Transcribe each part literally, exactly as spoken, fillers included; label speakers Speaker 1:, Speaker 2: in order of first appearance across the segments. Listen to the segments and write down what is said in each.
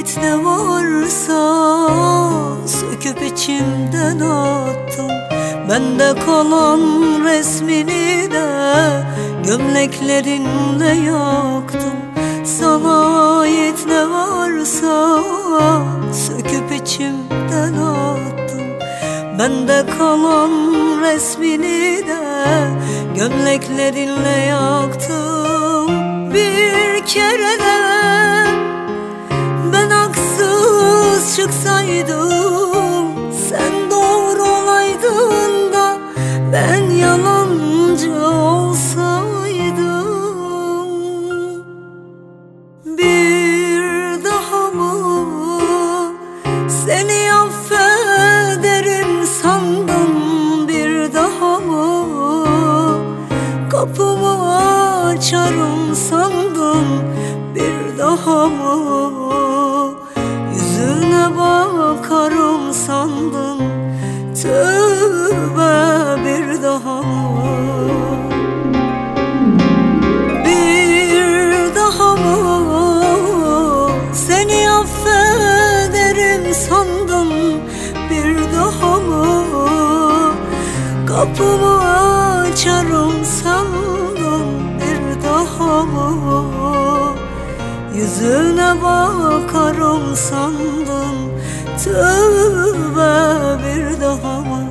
Speaker 1: ait ne varsa söküp içimden attım. Bende kalan resmini de gömleklerinle yaktım. Sana ait ne varsa söküp içimden attım. Bende kalan resmini de gömleklerinle yaktım. Bir kere de ben haksız çıksaydım, sen doğru olaydın da ben yalancı olsaydım. Bir daha mı seni affederim sandım, bir daha mı kapımı açarım sandım, bir daha mı yüzüne bakarım sandım. Tövbe, bir daha mı, bir daha mı seni affederim sandım, bir daha mı kapımı açarım sandım, bir daha mı yüzüne bakarım sandım. Tövbe, bir daha mı?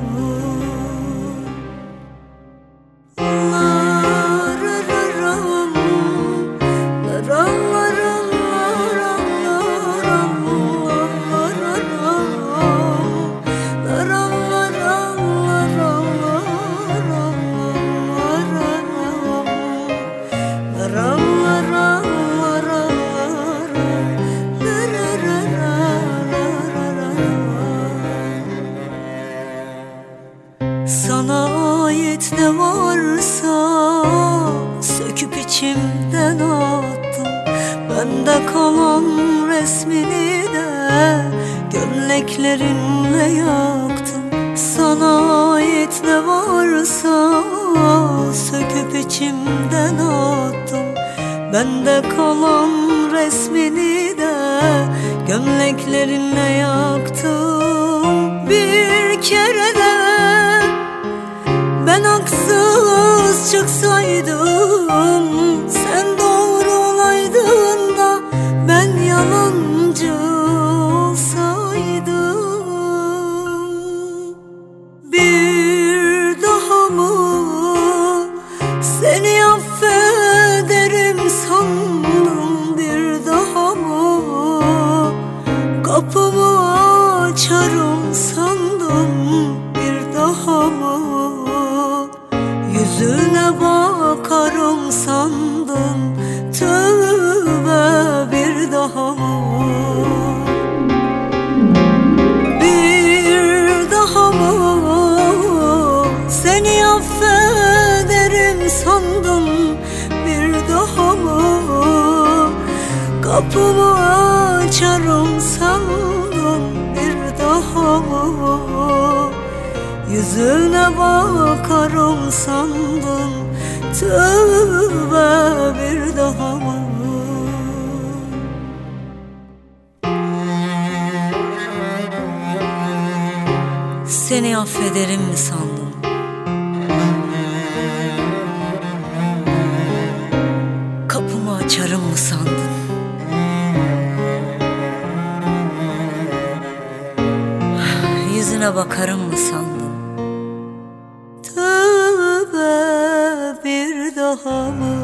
Speaker 1: Sana ait ne varsa söküp içimden attım. Bende kalan resmini de gömleklerinle yaktım. Sana ait ne varsa söküp içimden attım. Bende kalan resmini de gömleklerinle yaktım. Bir kere de ben haksız çıksaydım, sen doğru olaydın da ben yalancı olsaydım. Bir daha mı seni affederim sandım, bir daha mı kapımı açarım sandım, bir daha mı yüzüne bakarım sandım. Tövbe, bir daha mı, bir daha mı seni affederim sandım, bir daha mı kapımı açarım sandım, bir daha mı yüzüne bakarım sandım. Tövbe, bir daha mı? Seni affederim mi sandın? Kapımı açarım mı sandın? Yüzüne bakarım mı sandın? Tövbe, bir daha mı?